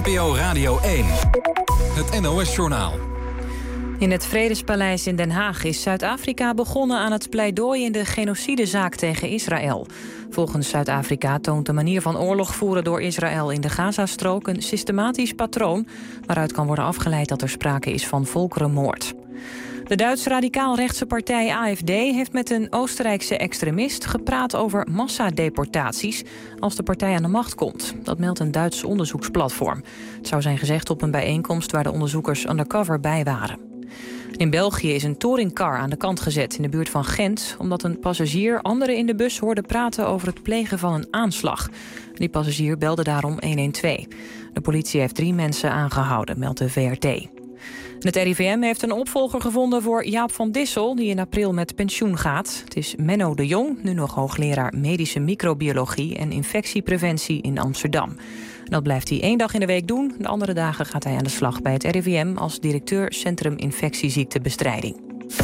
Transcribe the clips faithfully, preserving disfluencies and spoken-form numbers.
N P O Radio één. Het N O S-journaal. In het Vredespaleis in Den Haag is Zuid-Afrika begonnen aan het pleidooi in de genocidezaak tegen Israël. Volgens Zuid-Afrika toont de manier van oorlog voeren door Israël in de Gazastrook een systematisch patroon waaruit kan worden afgeleid dat er sprake is van volkerenmoord. De Duitse radicaal-rechtse partij A F D heeft met een Oostenrijkse extremist gepraat over massadeportaties als de partij aan de macht komt. Dat meldt een Duits onderzoeksplatform. Het zou zijn gezegd op een bijeenkomst waar de onderzoekers undercover bij waren. In België is een touringcar aan de kant gezet in de buurt van Gent, omdat een passagier anderen in de bus hoorde praten over het plegen van een aanslag. Die passagier belde daarom honderdtwaalf. De politie heeft drie mensen aangehouden, meldt de V R T. Het R I V M heeft een opvolger gevonden voor Jaap van Dissel, die in april met pensioen gaat. Het is Menno de Jong, nu nog hoogleraar medische microbiologie en infectiepreventie in Amsterdam. Dat blijft hij één dag in de week doen. De andere dagen gaat hij aan de slag bij het R I V M als directeur Centrum Infectieziektebestrijding.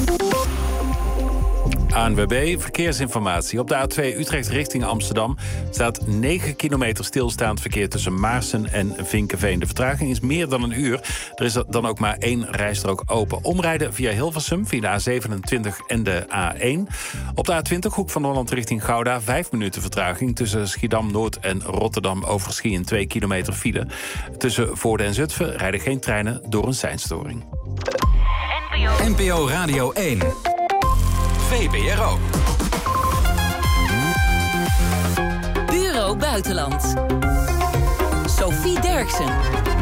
A N W B, verkeersinformatie. Op de A twee Utrecht richting Amsterdam staat negen kilometer stilstaand verkeer tussen Maarsen en Vinkeveen. De vertraging is meer dan een uur. Er is dan ook maar één rijstrook open. Omrijden via Hilversum, via de A zevenentwintig en de A één. Op de A twintig, Hoek van Holland richting Gouda, vijf minuten vertraging. Tussen Schiedam-Noord en Rotterdam-Overschie twee kilometer file. Tussen Voorde en Zutphen rijden geen treinen door een seinstoring. N P O Radio één. V P R O. Bureau Buitenland. Sophie Derksen.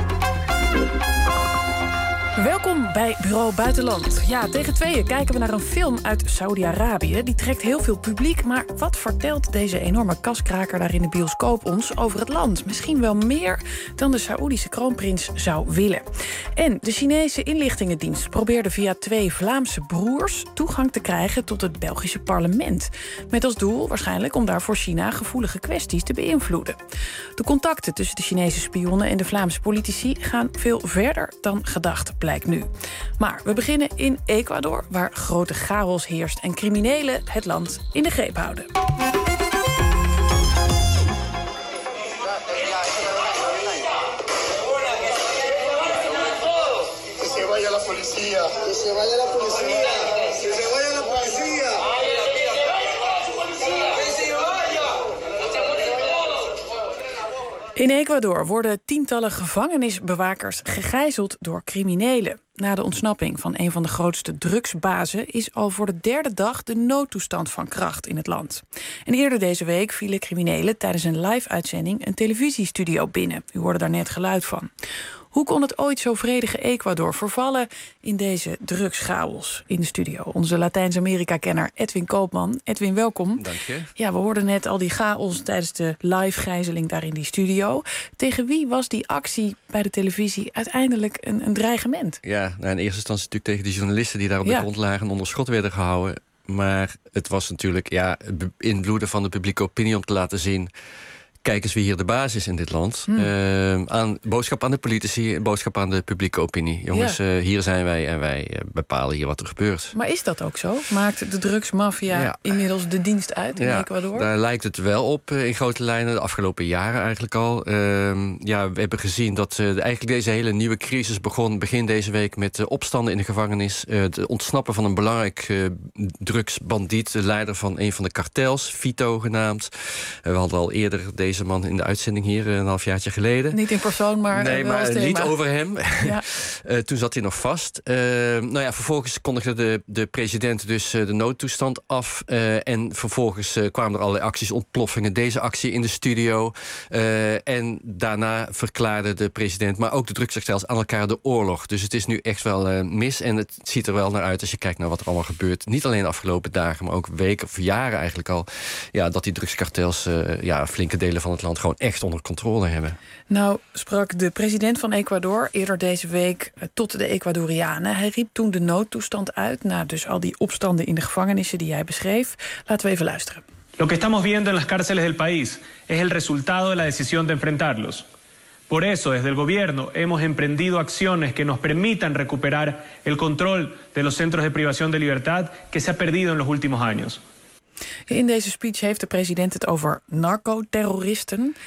Welkom bij Bureau Buitenland. Ja, tegen tweeën kijken we naar een film uit Saudi-Arabië. Die trekt heel veel publiek, maar wat vertelt deze enorme kaskraker daar in de bioscoop ons over het land? Misschien wel meer dan de Saoedische kroonprins zou willen. En de Chinese inlichtingendienst probeerde via twee Vlaamse broers toegang te krijgen tot het Belgische parlement. Met als doel waarschijnlijk om daar voor China gevoelige kwesties te beïnvloeden. De contacten tussen de Chinese spionnen en de Vlaamse politici gaan veel verder dan gedacht, blijkt nu. Maar we beginnen in Ecuador, waar grote chaos heerst en criminelen het land in de greep houden. In Ecuador worden tientallen gevangenisbewakers gegijzeld door criminelen. Na de ontsnapping van een van de grootste drugsbazen is al voor de derde dag de noodtoestand van kracht in het land. En eerder deze week vielen criminelen tijdens een live-uitzending een televisiestudio binnen. U hoorde daar net geluid van. Hoe kon het ooit zo vredige Ecuador vervallen in deze drugschaos? In de studio onze Latijns-Amerika-kenner Edwin Koopman. Edwin, welkom. Dank je. Ja, we hoorden net al die chaos tijdens de live-gijzeling daar in die studio. Tegen wie was die actie bij de televisie uiteindelijk een, een dreigement? Ja, nou in eerste instantie natuurlijk tegen de journalisten die daar op de ja. grond lagen en onder schot werden gehouden. Maar het was natuurlijk ja, het beïnvloeden van de publieke opinie om te laten zien: kijk eens wie hier de baas is in dit land. Hmm. Uh, aan, boodschap aan de politici, boodschap aan de publieke opinie. Jongens, ja. uh, hier zijn wij en wij uh, bepalen hier wat er gebeurt. Maar is dat ook zo? Maakt de drugsmafia ja. inmiddels de dienst uit in ja, Ecuador? Daar lijkt het wel op uh, in grote lijnen, de afgelopen jaren eigenlijk al. Uh, ja, we hebben gezien dat uh, eigenlijk deze hele nieuwe crisis begon begin deze week met uh, opstanden in de gevangenis. Uh, het ontsnappen van een belangrijk uh, drugsbandiet, de leider van een van de kartels, Vito genaamd. Uh, we hadden al eerder deze Deze man in de uitzending hier een halfjaartje geleden. Niet in persoon, maar nee, wel maar als niet thema. over hem. Ja. uh, toen zat hij nog vast. Uh, nou ja, vervolgens kondigde de, de president dus uh, de noodtoestand af. Uh, en vervolgens uh, kwamen er allerlei acties, ontploffingen. Deze actie in de studio. Uh, en daarna verklaarde de president, maar ook de drugskartels aan elkaar de oorlog. Dus het is nu echt wel uh, mis. En het ziet er wel naar uit als je kijkt naar wat er allemaal gebeurt. Niet alleen de afgelopen dagen, maar ook weken of jaren eigenlijk al. Ja, dat die drugskartels uh, ja, flinke delen van het land gewoon echt onder controle hebben. Nou sprak de president van Ecuador eerder deze week tot de Ecuadorianen. Hij riep toen de noodtoestand uit na dus al die opstanden in de gevangenissen die jij beschreef. Laten we even luisteren. Lo que estamos viendo en las cárceles del país es el resultado de la decisión de enfrentarlos. Por eso, desde el gobierno hemos emprendido acciones que nos permitan recuperar el control de los centros de privación de libertad que se ha perdido en los últimos años. In deze speech heeft de president het over narcoterroristen.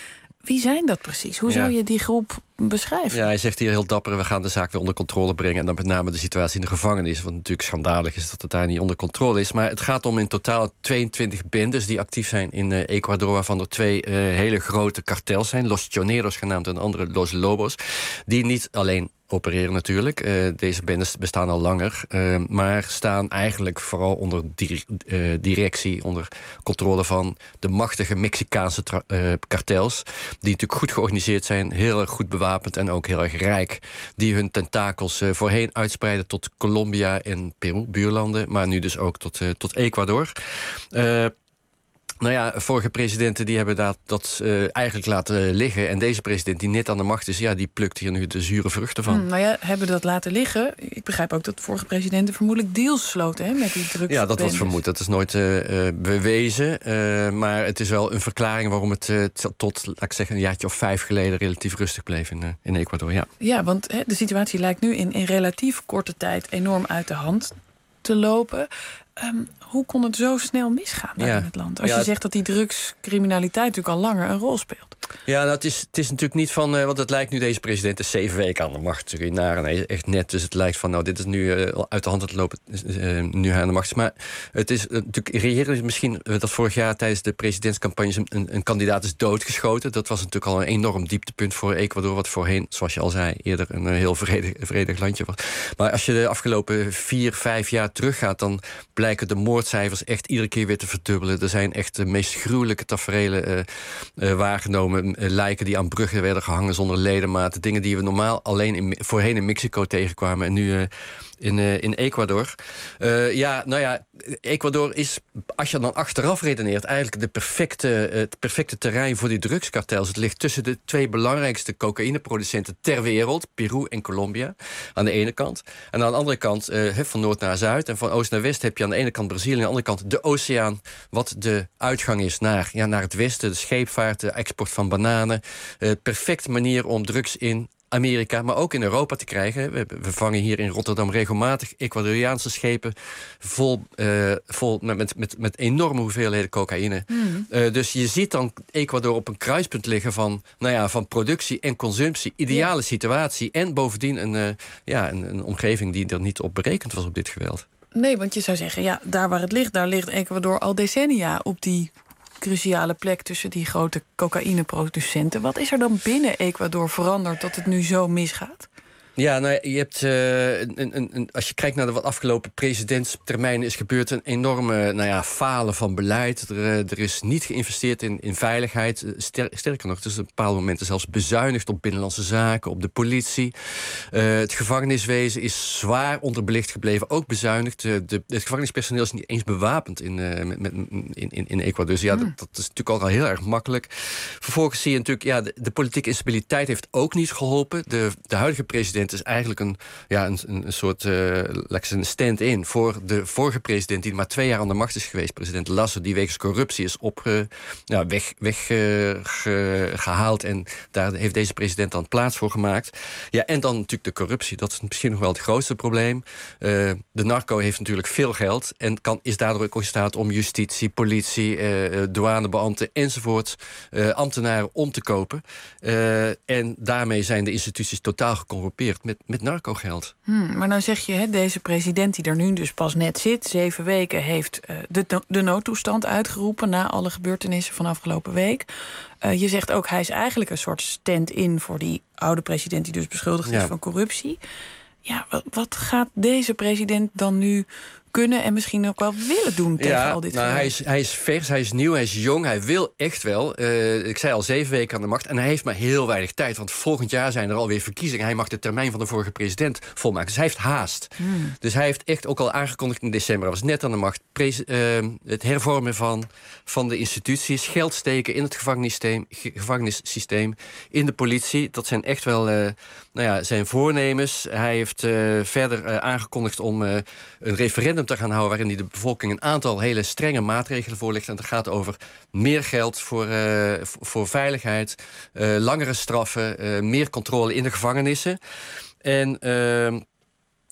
Wie zijn dat precies? Hoe zou Ja. je die groep beschrijven? Ja, hij zegt hier heel dapper, we gaan de zaak weer onder controle brengen. En dan met name de situatie in de gevangenis. Wat natuurlijk schandalig is dat het daar niet onder controle is. Maar het gaat om in totaal tweeëntwintig bendes die actief zijn in uh, Ecuador. Waarvan er twee uh, hele grote kartels zijn. Los Choneros genaamd en de andere Los Lobos. Die niet alleen opereren natuurlijk. Uh, deze bendes bestaan al langer. Uh, maar staan eigenlijk vooral onder di- uh, directie, onder controle van de machtige Mexicaanse tra- uh, kartels. Die natuurlijk goed georganiseerd zijn, heel erg goed bewapend en ook heel erg rijk. Die hun tentakels uh, voorheen uitspreiden tot Colombia en Peru, buurlanden. Maar nu dus ook tot, uh, tot Ecuador. Uh, Nou ja, vorige presidenten die hebben dat, dat uh, eigenlijk laten liggen. En deze president die net aan de macht is, ja, die plukt hier nu de zure vruchten van. Hmm, nou ja, hebben dat laten liggen. Ik begrijp ook dat vorige presidenten vermoedelijk deals sloten, hè, met die drugs. Ja, dat wordt vermoed. Dat is nooit uh, uh, bewezen. Uh, maar het is wel een verklaring waarom het uh, tot, laat ik zeggen, een jaartje of vijf geleden relatief rustig bleef in, uh, in Ecuador. Ja, ja want hè, de situatie lijkt nu in, in relatief korte tijd enorm uit de hand te lopen. Um, hoe kon het zo snel misgaan daar ja. in het land? Als ja, je zegt dat die drugscriminaliteit natuurlijk al langer een rol speelt. Ja, nou, het, is, het is natuurlijk niet van... Uh, want het lijkt nu, deze president is zeven weken aan de macht. Natuurlijk naar en hij is echt net. Dus het lijkt van, nou, dit is nu uh, uit de hand aan het lopen. Uh, nu hij aan de macht is. Maar het is uh, natuurlijk... Reëren is misschien uh, dat vorig jaar tijdens de presidentscampagnes... Een, een kandidaat is doodgeschoten. Dat was natuurlijk al een enorm dieptepunt voor Ecuador. Wat voorheen, zoals je al zei, eerder een uh, heel vredig, vredig landje was. Maar als je de afgelopen vier, vijf jaar teruggaat... dan blijken de moordcijfers echt iedere keer weer te verdubbelen. Er zijn echt de meest gruwelijke taferelen uh, uh, waargenomen. Uh, lijken die aan bruggen werden gehangen zonder ledematen. Dingen die we normaal alleen in, voorheen in Mexico tegenkwamen. En nu uh, in, uh, in Ecuador. Uh, ja, nou ja, Ecuador is, als je dan achteraf redeneert... eigenlijk de perfecte, uh, het perfecte terrein voor die drugskartels. Het ligt tussen de twee belangrijkste cocaïneproducenten ter wereld. Peru en Colombia, aan de ene kant. En aan de andere kant, uh, van noord naar zuid... en van oost naar west heb je aan de ene kant Brazilië... en aan de andere kant de oceaan, wat de uitgang is naar, ja, naar het westen. De scheepvaart, de export van bananen. Uh, perfecte manier om drugs in Amerika, maar ook in Europa te krijgen. We, we vangen hier in Rotterdam regelmatig Ecuadoriaanse schepen... vol, uh, vol met, met, met, met enorme hoeveelheden cocaïne. Mm. Uh, dus je ziet dan Ecuador op een kruispunt liggen... van, nou ja, van productie en consumptie. Ideale ja. situatie. En bovendien een, uh, ja, een, een omgeving die er niet op berekend was op dit geweld. Nee, want je zou zeggen, ja, daar waar het ligt... daar ligt Ecuador al decennia op die cruciale plek tussen die grote cocaïneproducenten. Wat is er dan binnen Ecuador veranderd dat het nu zo misgaat? Ja, nou, je hebt, uh, een, een, een, als je kijkt naar de wat afgelopen presidentstermijnen... is gebeurd een enorme nou ja, falen van beleid. Er, uh, er is niet geïnvesteerd in, in veiligheid. Ster, sterker nog, er is op bepaalde momenten zelfs bezuinigd... op binnenlandse zaken, op de politie. Uh, het gevangeniswezen is zwaar onderbelicht gebleven, ook bezuinigd. Uh, de, het gevangenispersoneel is niet eens bewapend in, uh, met, met, in, in, in Ecuador. Dus ja, mm. dat, dat is natuurlijk ook al heel erg makkelijk. Vervolgens zie je natuurlijk... ja, de, de politieke instabiliteit heeft ook niet geholpen. De, de huidige president is eigenlijk een, ja, een, een soort uh, een stand-in voor de vorige president... die maar twee jaar aan de macht is geweest, president Lasso... die wegens corruptie is op, uh, ja, weg, weg uh, ge, gehaald. En daar heeft deze president dan plaats voor gemaakt. Ja, en dan natuurlijk de corruptie. Dat is misschien nog wel het grootste probleem. Uh, de narco heeft natuurlijk veel geld... en kan, is daardoor ook in staat om justitie, politie, uh, douanebeambten enzovoort... Uh, ambtenaren om te kopen. Uh, en daarmee zijn de instituties totaal gecorrumpeerd. Met, met narcogeld. Hmm, maar nou zeg je, hè, deze president die er nu dus pas net zit... zeven weken heeft uh, de, de noodtoestand uitgeroepen... na alle gebeurtenissen van afgelopen week. Uh, je zegt ook, hij is eigenlijk een soort stand-in... voor die oude president die dus beschuldigd is ja. van corruptie. Ja, wat, wat gaat deze president dan nu kunnen... en misschien ook wel willen doen tegen ja, al dit nou, hij, is, hij is vers, hij is nieuw, hij is jong, hij wil echt wel. Uh, ik zei al, zeven weken aan de macht. En hij heeft maar heel weinig tijd. Want volgend jaar zijn er alweer verkiezingen. Hij mag de termijn van de vorige president volmaken. Dus hij heeft haast. Hmm. Dus hij heeft echt ook al aangekondigd in december... hij was net aan de macht. Pres, uh, het hervormen van, van de instituties. Geld steken in het gevangenissysteem, gevangenissysteem. In de politie. Dat zijn echt wel uh, nou ja, zijn voornemens. Hij heeft uh, verder uh, aangekondigd om uh, een referendum te gaan houden... waarin hij de bevolking een aantal hele strenge maatregelen voorlegt. En dat gaat over meer geld voor, uh, voor veiligheid... Uh, langere straffen, uh, meer controle in de gevangenissen. En... Uh,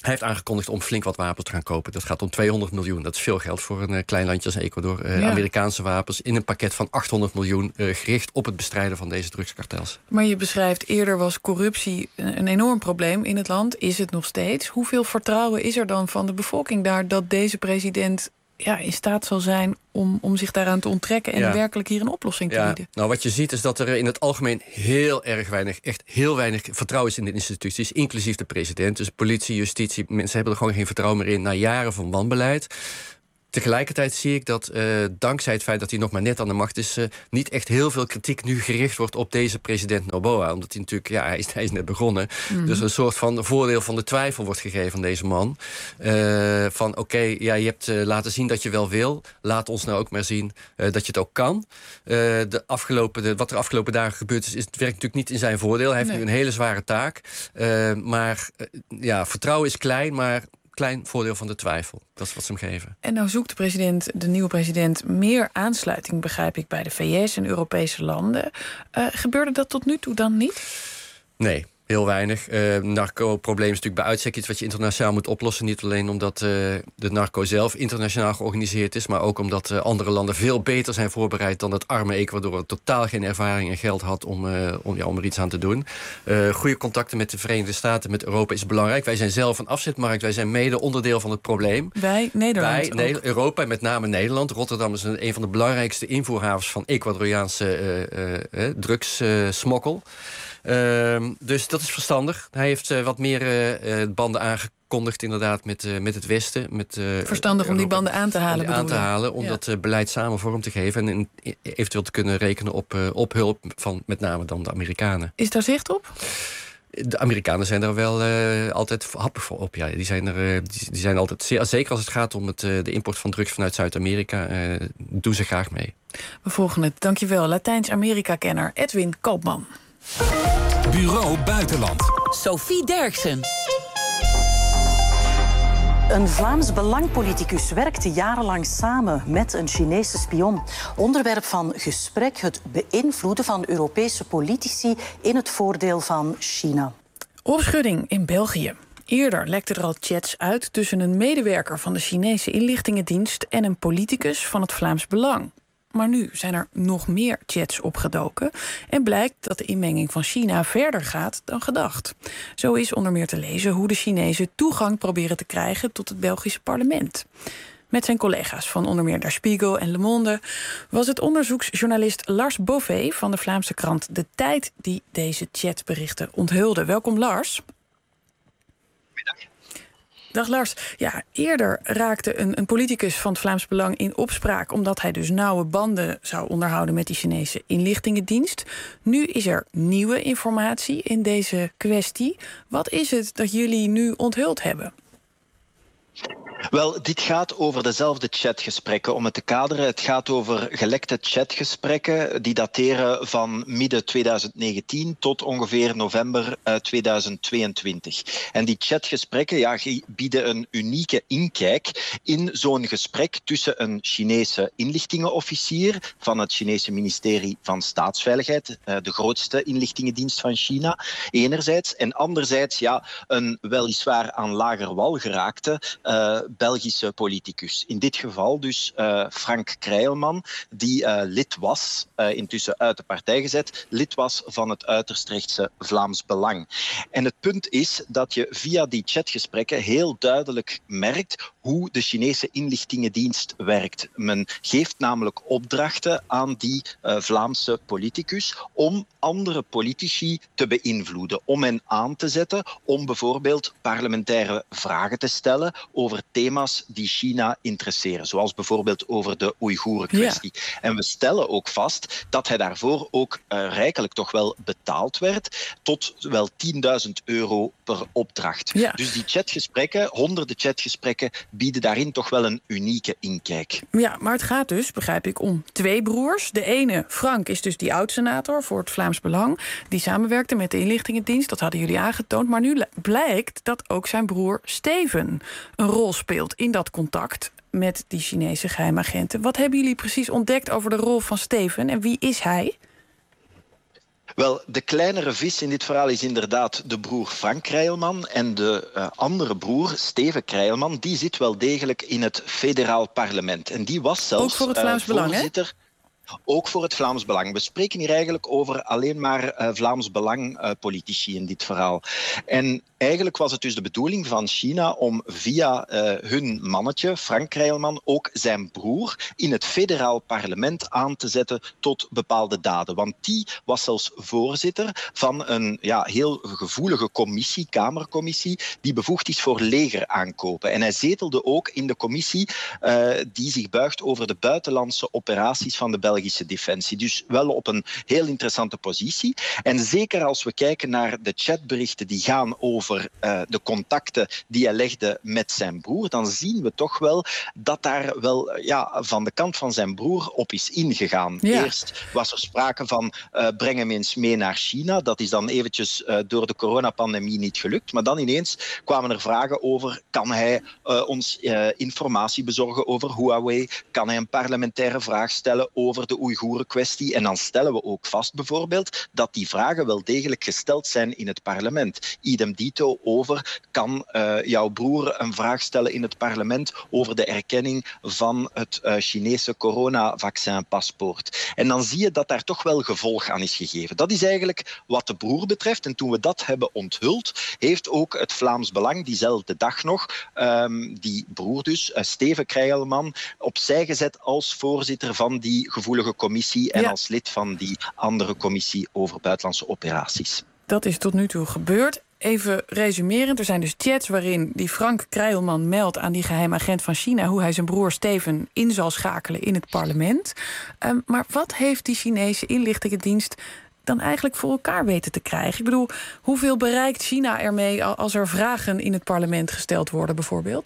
Hij heeft aangekondigd om flink wat wapens te gaan kopen. Dat gaat om tweehonderd miljoen. Dat is veel geld voor een uh, klein landje als Ecuador. Uh, ja. Amerikaanse wapens in een pakket van achthonderd miljoen... Uh, gericht op het bestrijden van deze drugskartels. Maar je beschrijft, eerder was corruptie een enorm probleem in het land. Is het nog steeds? Hoeveel vertrouwen is er dan van de bevolking daar... dat deze president ja, in staat zal zijn om, om zich daaraan te onttrekken... en ja. werkelijk hier een oplossing te ja. bieden? Nou, wat je ziet is dat er in het algemeen heel erg weinig... echt heel weinig vertrouwen is in de instituties... inclusief de president. Dus politie, justitie, mensen hebben er gewoon geen vertrouwen meer in... na jaren van wanbeleid. Tegelijkertijd zie ik dat, uh, dankzij het feit dat hij nog maar net aan de macht is... Uh, niet echt heel veel kritiek nu gericht wordt op deze president Noboa. Omdat hij natuurlijk, ja, hij is, hij is net begonnen. Mm-hmm. Dus een soort van voordeel van de twijfel wordt gegeven aan deze man. Uh, van oké, okay, ja, je hebt uh, laten zien dat je wel wil. Laat ons nou ook maar zien uh, dat je het ook kan. Uh, de afgelopen, de, wat er afgelopen dagen gebeurd is, is, het werkt natuurlijk niet in zijn voordeel. Hij heeft nee. nu een hele zware taak. Uh, maar uh, ja, vertrouwen is klein, maar... klein voordeel van de twijfel. Dat is wat ze hem geven. En nou zoekt de president, de nieuwe president... meer aansluiting, begrijp ik, bij de V S en Europese landen. Uh, gebeurde dat tot nu toe dan niet? Nee. Heel weinig. Uh, narco-probleem is natuurlijk bij uitstek iets wat je internationaal moet oplossen. Niet alleen omdat uh, de narco zelf internationaal georganiseerd is... maar ook omdat uh, andere landen veel beter zijn voorbereid... dan het arme Ecuador totaal geen ervaring en geld had om, uh, om, ja, om er iets aan te doen. Uh, goede contacten met de Verenigde Staten, met Europa is belangrijk. Wij zijn zelf een afzetmarkt. Wij zijn mede onderdeel van het probleem. Wij, Nederland Wij, ne- Europa en met name Nederland. Rotterdam is een, een van de belangrijkste invoerhavens... van Ecuadoriaanse uh, uh, uh, drugssmokkel. Uh, dus dat is verstandig. Hij heeft uh, wat meer uh, banden aangekondigd inderdaad met, uh, met het Westen. Met, uh, verstandig om die banden aan te halen. Om aan te halen, om ja. dat uh, beleid samen vorm te geven. En in, eventueel te kunnen rekenen op, uh, op hulp van met name dan de Amerikanen. Is daar zicht op? De Amerikanen zijn er wel uh, altijd happig voor op. Ja. Die, zijn er, uh, die, die zijn altijd, zeker als het gaat om het, uh, de import van drugs vanuit Zuid-Amerika... Uh, doen ze graag mee. We volgen het. Dankjewel, Latijns-Amerika-kenner Edwin Koopman. Bureau Buitenland. Sophie Derksen. Een Vlaams Belang-politicus werkte jarenlang samen met een Chinese spion. Onderwerp van gesprek: het beïnvloeden van Europese politici in het voordeel van China. Opschudding in België. Eerder lekten er al chats uit tussen een medewerker van de Chinese inlichtingendienst en een politicus van het Vlaams Belang. Maar nu zijn er nog meer chats opgedoken en blijkt dat de inmenging van China verder gaat dan gedacht. Zo is onder meer te lezen hoe de Chinezen toegang proberen te krijgen tot het Belgische parlement. Met zijn collega's van onder meer Der Spiegel en Le Monde was het onderzoeksjournalist Lars Bové van de Vlaamse krant De Tijd die deze chatberichten onthulde. Welkom Lars. Goedemiddag. Dag Lars. Ja, eerder raakte een, een politicus van het Vlaams Belang in opspraak omdat hij dus nauwe banden zou onderhouden met die Chinese inlichtingendienst. Nu is er nieuwe informatie in deze kwestie. Wat is het dat jullie nu onthuld hebben? Wel, dit gaat over dezelfde chatgesprekken. Om het te kaderen, het gaat over gelekte chatgesprekken die dateren van midden twintig negentien tot ongeveer november uh, tweeduizend tweeëntwintig. En die chatgesprekken ja, bieden een unieke inkijk in zo'n gesprek tussen een Chinese inlichtingenofficier van het Chinese ministerie van Staatsveiligheid, uh, de grootste inlichtingendienst van China, enerzijds, en anderzijds ja, een weliswaar aan lager wal geraakte uh, Belgische politicus. In dit geval dus uh, Frank Krijlman, die uh, lid was, uh, intussen uit de partij gezet, lid was van het uiterst rechtse Vlaams Belang. En het punt is dat je via die chatgesprekken heel duidelijk merkt hoe de Chinese inlichtingendienst werkt. Men geeft namelijk opdrachten aan die uh, Vlaamse politicus om andere politici te beïnvloeden, om hen aan te zetten, om bijvoorbeeld parlementaire vragen te stellen over thema's die China interesseren, zoals bijvoorbeeld over de Oeigoeren-kwestie. Ja. En we stellen ook vast dat hij daarvoor ook uh, rijkelijk toch wel betaald werd, tot wel tienduizend euro per opdracht. Ja. Dus die chatgesprekken, honderden chatgesprekken, bieden daarin toch wel een unieke inkijk. Ja, maar het gaat dus, begrijp ik, om twee broers. De ene, Frank, is dus die oud-senator voor het Vlaams Belang. Die samenwerkte met de inlichtingendienst, dat hadden jullie aangetoond. Maar nu blijkt dat ook zijn broer Steven een rol speelt in dat contact met die Chinese geheimagenten. Wat hebben jullie precies ontdekt over de rol van Steven en wie is hij? Wel, de kleinere vis in dit verhaal is inderdaad de broer Frank Krijlman. En de uh, andere broer, Steven Krijlman, die zit wel degelijk in het federaal parlement. En die was zelfs ook voor het Vlaams uh, Belang, voorzitter... Hè? Ook voor het Vlaams Belang. We spreken hier eigenlijk over alleen maar uh, Vlaams Belang-politici uh, in dit verhaal. En eigenlijk was het dus de bedoeling van China om via uh, hun mannetje, Frank Krijlman, ook zijn broer in het federaal parlement aan te zetten tot bepaalde daden. Want die was zelfs voorzitter van een ja, heel gevoelige commissie, kamercommissie, die bevoegd is voor legeraankopen. En hij zetelde ook in de commissie uh, die zich buigt over de buitenlandse operaties van de Belgische Defensie. Dus wel op een heel interessante positie. En zeker als we kijken naar de chatberichten die gaan over Uh, de contacten die hij legde met zijn broer, dan zien we toch wel dat daar wel ja, van de kant van zijn broer op is ingegaan. Ja. Eerst was er sprake van uh, breng hem eens mee naar China. Dat is dan eventjes uh, door de coronapandemie niet gelukt. Maar dan ineens kwamen er vragen over, kan hij uh, ons uh, informatie bezorgen over Huawei? Kan hij een parlementaire vraag stellen over de Oeigoeren-kwestie? En dan stellen we ook vast bijvoorbeeld dat die vragen wel degelijk gesteld zijn in het parlement. Idem dito over, kan uh, jouw broer een vraag stellen in het parlement over de erkenning van het uh, Chinese coronavaccinpaspoort. En dan zie je dat daar toch wel gevolg aan is gegeven. Dat is eigenlijk wat de broer betreft. En toen we dat hebben onthuld, heeft ook het Vlaams Belang diezelfde dag nog um, die broer dus, uh, Steven Krijlman, opzij gezet als voorzitter van die gevoelige commissie en ja. als lid van die andere commissie over buitenlandse operaties. Dat is tot nu toe gebeurd. Even resumerend, er zijn dus chats waarin die Frank Krijlman meldt aan die geheime agent van China hoe hij zijn broer Steven in zal schakelen in het parlement. Um, maar wat heeft die Chinese inlichtingendienst dan eigenlijk voor elkaar weten te krijgen? Ik bedoel, hoeveel bereikt China ermee als er vragen in het parlement gesteld worden bijvoorbeeld?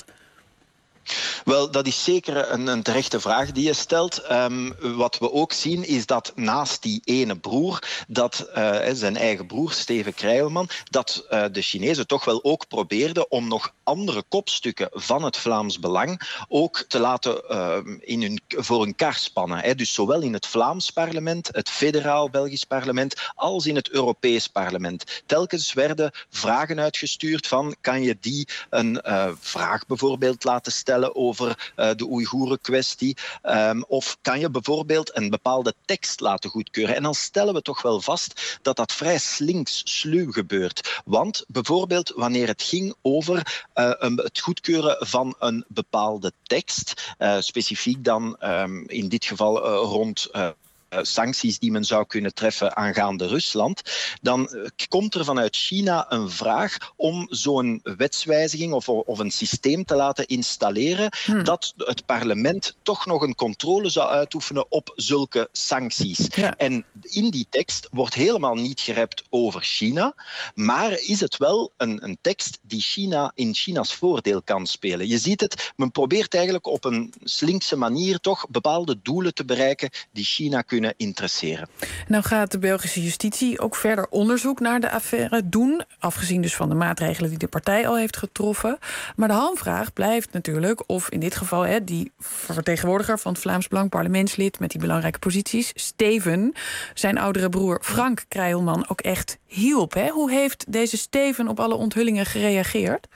Wel, dat is zeker een, een terechte vraag die je stelt. Um, wat we ook zien is dat naast die ene broer, dat uh, zijn eigen broer Steven Krijlman, dat uh, de Chinezen toch wel ook probeerden om nog andere kopstukken van het Vlaams Belang ook te laten uh, in hun, voor hun kar spannen. Hè. Dus zowel in het Vlaams parlement, het federaal Belgisch parlement, als in het Europees parlement. Telkens werden vragen uitgestuurd van, kan je die een uh, vraag bijvoorbeeld laten stellen over uh, de Oeigoeren-kwestie. Um, of kan je bijvoorbeeld een bepaalde tekst laten goedkeuren. En dan stellen we toch wel vast dat dat vrij slinks, sluw gebeurt. Want bijvoorbeeld wanneer het ging over uh, um, het goedkeuren van een bepaalde tekst, uh, specifiek dan um, in dit geval uh, rond Uh, sancties die men zou kunnen treffen aangaande Rusland, dan komt er vanuit China een vraag om zo'n wetswijziging of, of een systeem te laten installeren hmm. dat het parlement toch nog een controle zou uitoefenen op zulke sancties. Ja. En in die tekst wordt helemaal niet gerept over China, maar is het wel een, een tekst die China in China's voordeel kan spelen. Je ziet het, men probeert eigenlijk op een slinkse manier toch bepaalde doelen te bereiken die China kunnen interesseren. Nou gaat de Belgische justitie ook verder onderzoek naar de affaire doen, afgezien dus van de maatregelen die de partij al heeft getroffen. Maar de hamvraag blijft natuurlijk of in dit geval hè, die vertegenwoordiger van het Vlaams Belang, parlementslid met die belangrijke posities, Steven, zijn oudere broer Frank Krijlman ook echt hielp. Hè? Hoe heeft deze Steven op alle onthullingen gereageerd?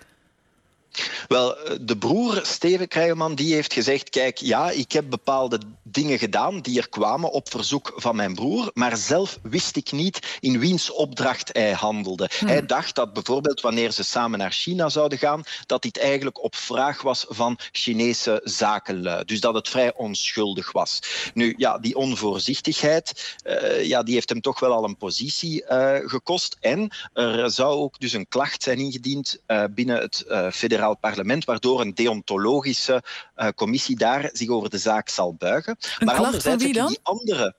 Wel, de broer Steven Krijlman die heeft gezegd, kijk, ja, ik heb bepaalde dingen gedaan die er kwamen op verzoek van mijn broer, maar zelf wist ik niet in wiens opdracht hij handelde. Hmm. Hij dacht dat bijvoorbeeld wanneer ze samen naar China zouden gaan, dat dit eigenlijk op vraag was van Chinese zakenlui. Dus dat het vrij onschuldig was. Nu, ja, die onvoorzichtigheid, uh, ja, die heeft hem toch wel al een positie uh, gekost. En er zou ook dus een klacht zijn ingediend uh, binnen het uh, federaal parlement, waardoor een deontologische uh, commissie daar zich over de zaak zal buigen. Een maar klacht van wie dan? Die andere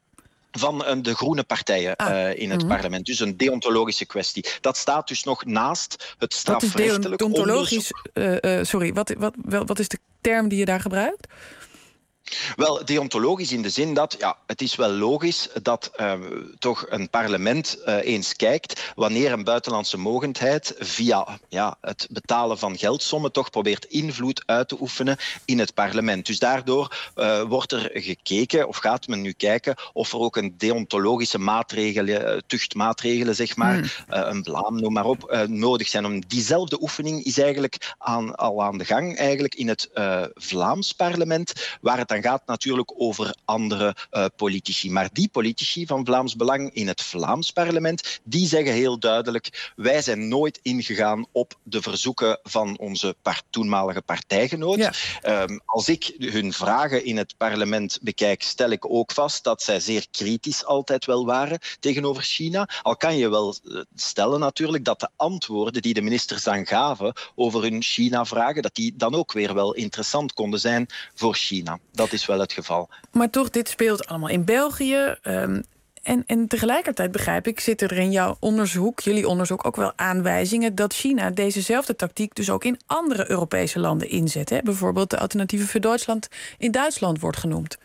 van uh, de groene partijen ah. uh, in het mm-hmm. parlement. Dus een deontologische kwestie. Dat staat dus nog naast het strafrechtelijk deontologisch, uh, uh, sorry, wat, wat, wat is de term die je daar gebruikt? Wel, deontologisch in de zin dat ja, het is wel logisch dat uh, toch een parlement uh, eens kijkt wanneer een buitenlandse mogendheid via ja, het betalen van geldsommen toch probeert invloed uit te oefenen in het parlement. Dus daardoor uh, wordt er gekeken, of gaat men nu kijken, of er ook een deontologische maatregelen, tuchtmaatregelen, zeg maar, mm. uh, een blaam, noem maar op, uh, nodig zijn. Om diezelfde oefening is eigenlijk aan, al aan de gang eigenlijk in het uh, Vlaams parlement, waar het dan gaat natuurlijk over andere uh, politici. Maar die politici van Vlaams Belang in het Vlaams parlement, die zeggen heel duidelijk, wij zijn nooit ingegaan op de verzoeken van onze par- toenmalige partijgenoot. Ja. Um, als ik hun vragen in het parlement bekijk, stel ik ook vast dat zij zeer kritisch altijd wel waren tegenover China. Al kan je wel stellen natuurlijk dat de antwoorden die de ministers dan gaven over hun China-vragen, dat die dan ook weer wel interessant konden zijn voor China. Dat is wel het geval. Maar toch, dit speelt allemaal in België. Um, en, en tegelijkertijd begrijp ik, zitten er in jouw onderzoek, jullie onderzoek, ook wel aanwijzingen dat China dezezelfde tactiek dus ook in andere Europese landen inzet. Hè? Bijvoorbeeld de Alternatieven voor Duitsland in Duitsland wordt genoemd.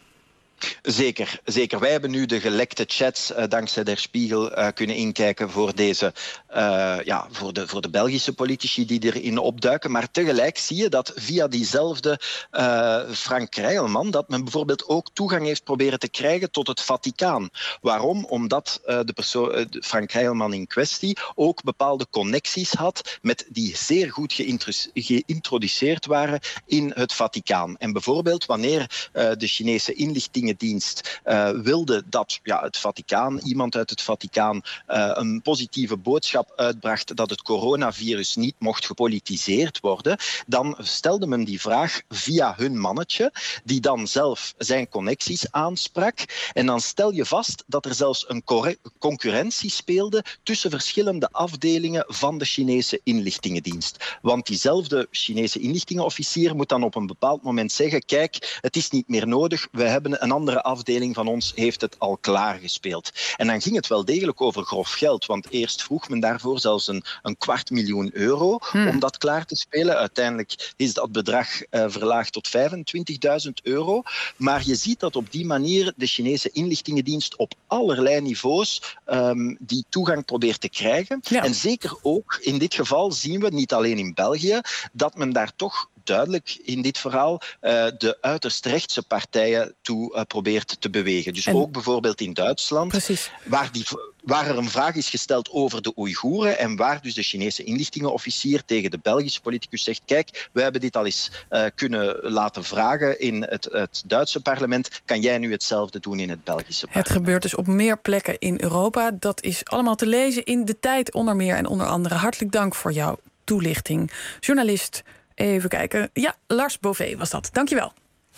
Zeker, zeker. Wij hebben nu de gelekte chats uh, dankzij Der Spiegel uh, kunnen inkijken voor deze, uh, ja, voor de, voor de Belgische politici die erin opduiken. Maar tegelijk zie je dat via diezelfde uh, Frank Rijlman, dat men bijvoorbeeld ook toegang heeft proberen te krijgen tot het Vaticaan. Waarom? Omdat uh, de persoon, uh, Frank Rijlman in kwestie ook bepaalde connecties had met die zeer goed geïntru- geïntroduceerd waren in het Vaticaan. En bijvoorbeeld wanneer uh, de Chinese inlichting dienst uh, wilde dat ja, het Vaticaan, iemand uit het Vaticaan, uh, een positieve boodschap uitbracht dat het coronavirus niet mocht gepolitiseerd worden, dan stelde men die vraag via hun mannetje, die dan zelf zijn connecties aansprak. En dan stel je vast dat er zelfs een corre- concurrentie speelde tussen verschillende afdelingen van de Chinese inlichtingendienst. Want diezelfde Chinese inlichtingenofficier moet dan op een bepaald moment zeggen, kijk, het is niet meer nodig, we hebben een andere afdeling van ons heeft het al klaargespeeld. En dan ging het wel degelijk over grof geld, want eerst vroeg men daarvoor zelfs een, een kwart miljoen euro hmm. om dat klaar te spelen. Uiteindelijk is dat bedrag uh, verlaagd tot vijfentwintigduizend euro. Maar je ziet dat op die manier de Chinese inlichtingendienst op allerlei niveaus um, die toegang probeert te krijgen. Ja. En zeker ook in dit geval zien we, niet alleen in België, dat men daar toch duidelijk in dit verhaal uh, de uiterst rechtse partijen toe uh, probeert te bewegen. Dus en... ook bijvoorbeeld in Duitsland, Precies. waar, die, waar er een vraag is gesteld over de Oeigoeren en waar dus de Chinese inlichtingenofficier tegen de Belgische politicus zegt, kijk, wij hebben dit al eens uh, kunnen laten vragen in het, het Duitse parlement, kan jij nu hetzelfde doen in het Belgische parlement? Het gebeurt dus op meer plekken in Europa. Dat is allemaal te lezen in De Tijd onder meer en onder andere. Hartelijk dank voor jouw toelichting. Journalist, even kijken. Ja, Lars Bové was dat. Dankjewel.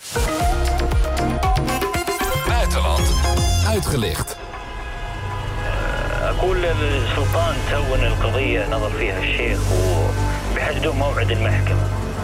Buitenland uitgelicht. أقول للسلطان تون القضية نظر فيها الشيخ وبيحددوا موعد المحكمة.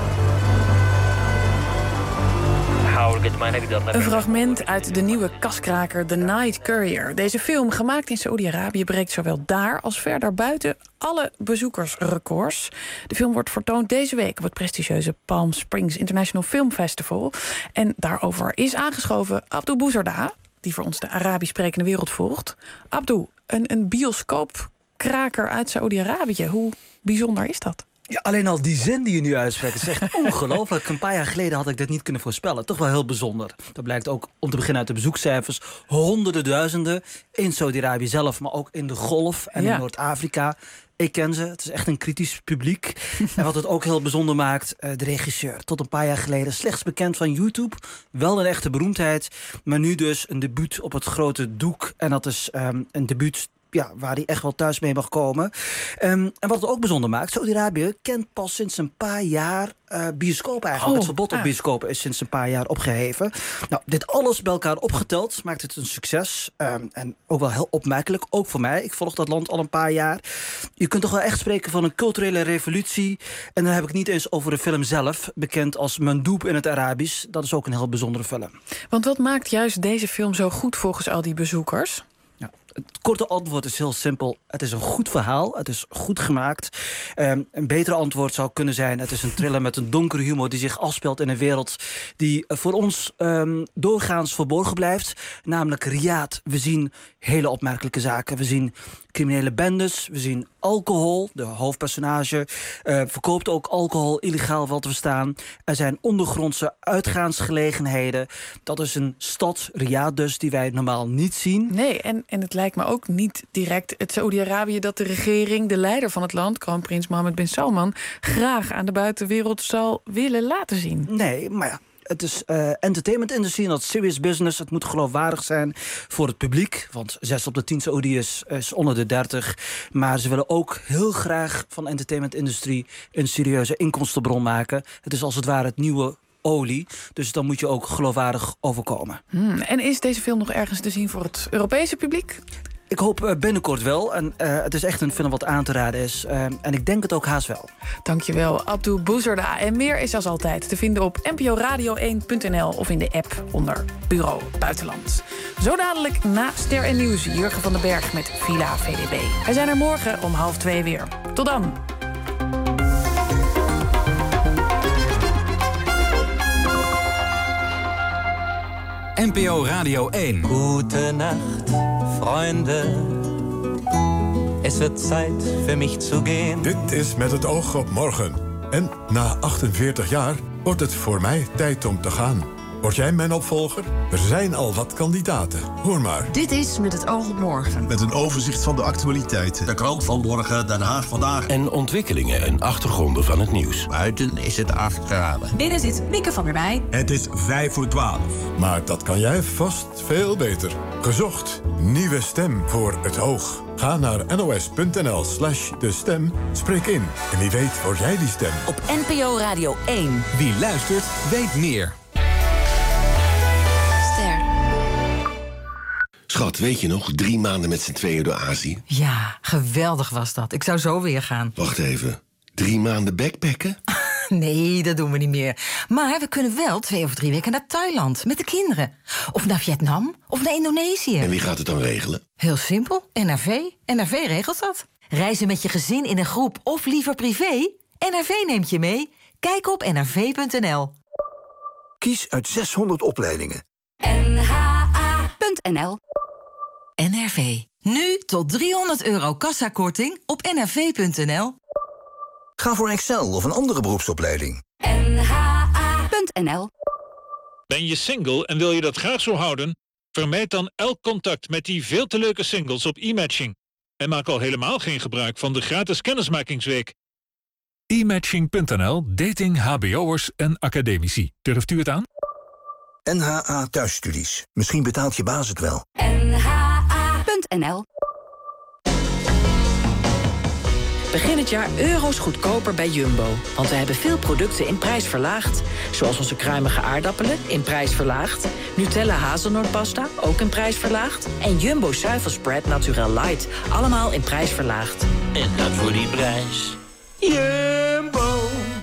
Een fragment uit de nieuwe kaskraker The Night Courier. Deze film, gemaakt in Saoedi-Arabië, breekt zowel daar als ver daarbuiten alle bezoekersrecords. De film wordt vertoond deze week op het prestigieuze Palm Springs International Film Festival. En daarover is aangeschoven Abdou Bouzerda, die voor ons de Arabisch sprekende wereld volgt. Abdou, een, een bioscoopkraker uit Saoedi-Arabië. Hoe bijzonder is dat? Ja, alleen al die zin die je nu uitspreekt is echt ongelooflijk. Een paar jaar geleden had ik dit niet kunnen voorspellen. Toch wel heel bijzonder. Dat blijkt ook om te beginnen uit de bezoekcijfers. Honderden duizenden in Saudi-Arabië zelf, maar ook in de Golf en ja. in Noord-Afrika. Ik ken ze, het is echt een kritisch publiek. En wat het ook heel bijzonder maakt, de regisseur. Tot een paar jaar geleden slechts bekend van YouTube. Wel een echte beroemdheid. Maar nu dus een debuut op het grote doek. En dat is um, een debuut ja, waar hij echt wel thuis mee mag komen. Um, en wat het ook bijzonder maakt, Saudi-Arabië kent pas sinds een paar jaar uh, bioscoop eigenlijk. Oh, het verbod op bioscopen is sinds een paar jaar opgeheven. Nou, dit alles bij elkaar opgeteld maakt het een succes. Um, en ook wel heel opmerkelijk, ook voor mij. Ik volg dat land al een paar jaar. Je kunt toch wel echt spreken van een culturele revolutie. En dan heb ik niet eens over de film zelf, bekend als Mandoub in het Arabisch. Dat is ook een heel bijzondere film. Want wat maakt juist deze film zo goed volgens al die bezoekers? Het korte antwoord is heel simpel. Het is een goed verhaal. Het is goed gemaakt. Um, een betere antwoord zou kunnen zijn... het is een thriller met een donkere humor... die zich afspeelt in een wereld... die voor ons um, doorgaans verborgen blijft. Namelijk Riyadh. We zien hele opmerkelijke zaken. We zien criminele bendes. We zien alcohol. De hoofdpersonage uh, verkoopt ook alcohol illegaal, wat we staan. Er zijn ondergrondse uitgaansgelegenheden. Dat is een stad, Riyadh dus, die wij normaal niet zien. Nee, en, en het lijkt me ook niet direct het Saoedi-Arabië... dat de regering, de leider van het land, kroonprins Mohammed bin Salman... graag aan de buitenwereld zal willen laten zien. Nee, maar ja. Het is uh, entertainment-industrie en dat is serious business. Het moet geloofwaardig zijn voor het publiek. Want zes op de tien Saoediërs is onder de dertig. Maar ze willen ook heel graag van entertainment-industrie... een serieuze inkomstenbron maken. Het is als het ware het nieuwe olie. Dus dan moet je ook geloofwaardig overkomen. Hmm, en is deze film nog ergens te zien voor het Europese publiek? Ik hoop uh, binnenkort wel. En uh, het is echt een film wat aan te raden is. Uh, en ik denk het ook haast wel. Dankjewel, Abdou Bouzerda. En meer is als altijd te vinden op n p o radio één punt n l... of in de app onder Bureau Buitenland. Zo dadelijk na Ster en Nieuws, Jurgen van den Berg met Villa V D B. Wij zijn er morgen om half twee weer. Tot dan. N P O Radio één. Gute Nacht, Freunde. Es wird Zeit für mich zu gehen. Dit is Met het oog op morgen. En na achtenveertig jaar wordt het voor mij tijd om te gaan. Word jij mijn opvolger? Er zijn al wat kandidaten. Hoor maar. Dit is Met het oog op morgen. Met een overzicht van de actualiteiten. De krant van morgen, Den Haag vandaag. En ontwikkelingen en achtergronden van het nieuws. Buiten is het acht graden. Binnen zit Mieke van der Wij. Het is vijf voor twaalf. Maar dat kan jij vast veel beter. Gezocht. Nieuwe stem voor het oog. Ga naar nos.nl slash de stem. Spreek in. En wie weet word jij die stem. Op N P O Radio één. Wie luistert, weet meer. Schat, weet je nog? Drie maanden met z'n tweeën door Azië. Ja, geweldig was dat. Ik zou zo weer gaan. Wacht even. Drie maanden backpacken? Nee, dat doen we niet meer. Maar we kunnen wel twee of drie weken naar Thailand met de kinderen. Of naar Vietnam, of naar Indonesië. En wie gaat het dan regelen? Heel simpel. N R V. N R V regelt dat. Reizen met je gezin in een groep of liever privé? N R V neemt je mee. Kijk op n r v punt n l. Kies uit zeshonderd opleidingen. n h a punt n l. N R V. Nu tot driehonderd euro kassakorting op n r v punt n l. Ga voor Excel of een andere beroepsopleiding. n h a punt n l. Ben je single en wil je dat graag zo houden? Vermijd dan elk contact met die veel te leuke singles op e-matching. En maak al helemaal geen gebruik van de gratis kennismakingsweek. e-matching punt n l, dating H B O'ers en academici. Durft u het aan? N H A Thuisstudies. Misschien betaalt je baas het wel. n h a punt n l. Begin het jaar euro's goedkoper bij Jumbo. Want we hebben veel producten in prijs verlaagd. Zoals onze kruimige aardappelen in prijs verlaagd. Nutella hazelnootpasta ook in prijs verlaagd. En Jumbo zuivelspread Naturel Light. Allemaal in prijs verlaagd. En dat voor die prijs. Jumbo!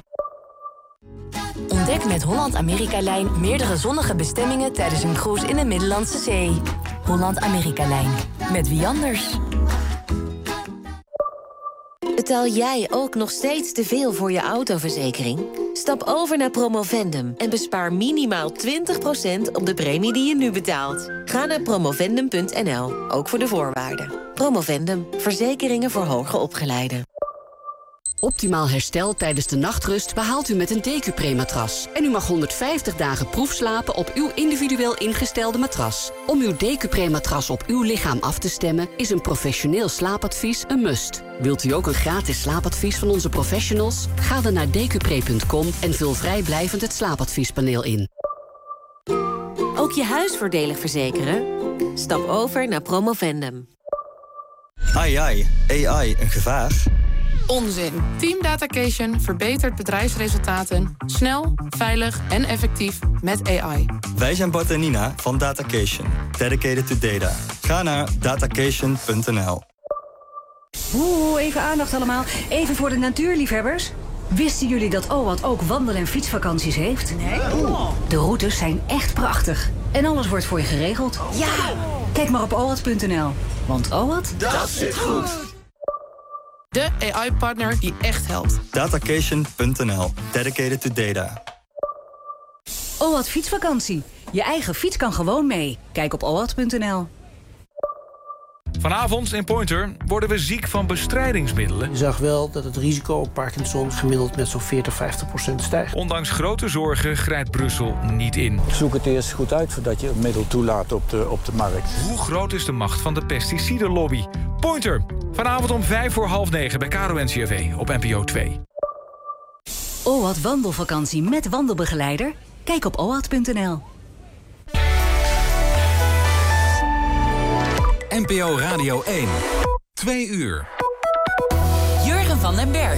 Ontdek met Holland-Amerika-lijn meerdere zonnige bestemmingen tijdens een cruise in de Middellandse Zee. Holland-Amerika-lijn. Met wie anders? Betaal jij ook nog steeds te veel voor je autoverzekering? Stap over naar Promovendum en bespaar minimaal twintig procent op de premie die je nu betaalt. Ga naar promovendum punt n l, ook voor de voorwaarden. Promovendum, verzekeringen voor hoger opgeleiden. Optimaal herstel tijdens de nachtrust behaalt u met een Decupre-matras. En u mag honderdvijftig dagen proefslapen op uw individueel ingestelde matras. Om uw Decupre-matras op uw lichaam af te stemmen is een professioneel slaapadvies een must. Wilt u ook een gratis slaapadvies van onze professionals? Ga dan naar decupre punt com en vul vrijblijvend het slaapadviespaneel in. Ook je huis voordelig verzekeren? Stap over naar Promovendum. Ai ai, A I, een gevaar? Onzin. Team Datacation verbetert bedrijfsresultaten snel, veilig en effectief met A I. Wij zijn Bart en Nina van Datacation. Dedicated to data. Ga naar datacation punt n l. Oeh, even aandacht allemaal. Even voor de natuurliefhebbers. Wisten jullie dat O W A T ook wandel- en fietsvakanties heeft? Nee. De routes zijn echt prachtig. En alles wordt voor je geregeld. Ja! Kijk Kijk maar op owat punt n l. Want Owat, dat zit goed. De A I-partner die echt helpt. Datacation punt n l. Dedicated to data. Owat fietsvakantie. Je eigen fiets kan gewoon mee. Kijk op owat punt n l. Vanavond in Pointer worden we ziek van bestrijdingsmiddelen. Je zag wel dat het risico op Parkinson gemiddeld met zo'n veertig, vijftig procent stijgt. Ondanks grote zorgen grijpt Brussel niet in. Zoek het eerst goed uit voordat je het middel toelaat op de, op de markt. Hoe groot is de macht van de pesticidenlobby? Pointer, vanavond om vijf voor half negen bij K R O N C R V op N P O twee. Owat wandelvakantie met wandelbegeleider? Kijk op owat punt n l. N P O Radio één. Twee uur. Jurgen van den Berg.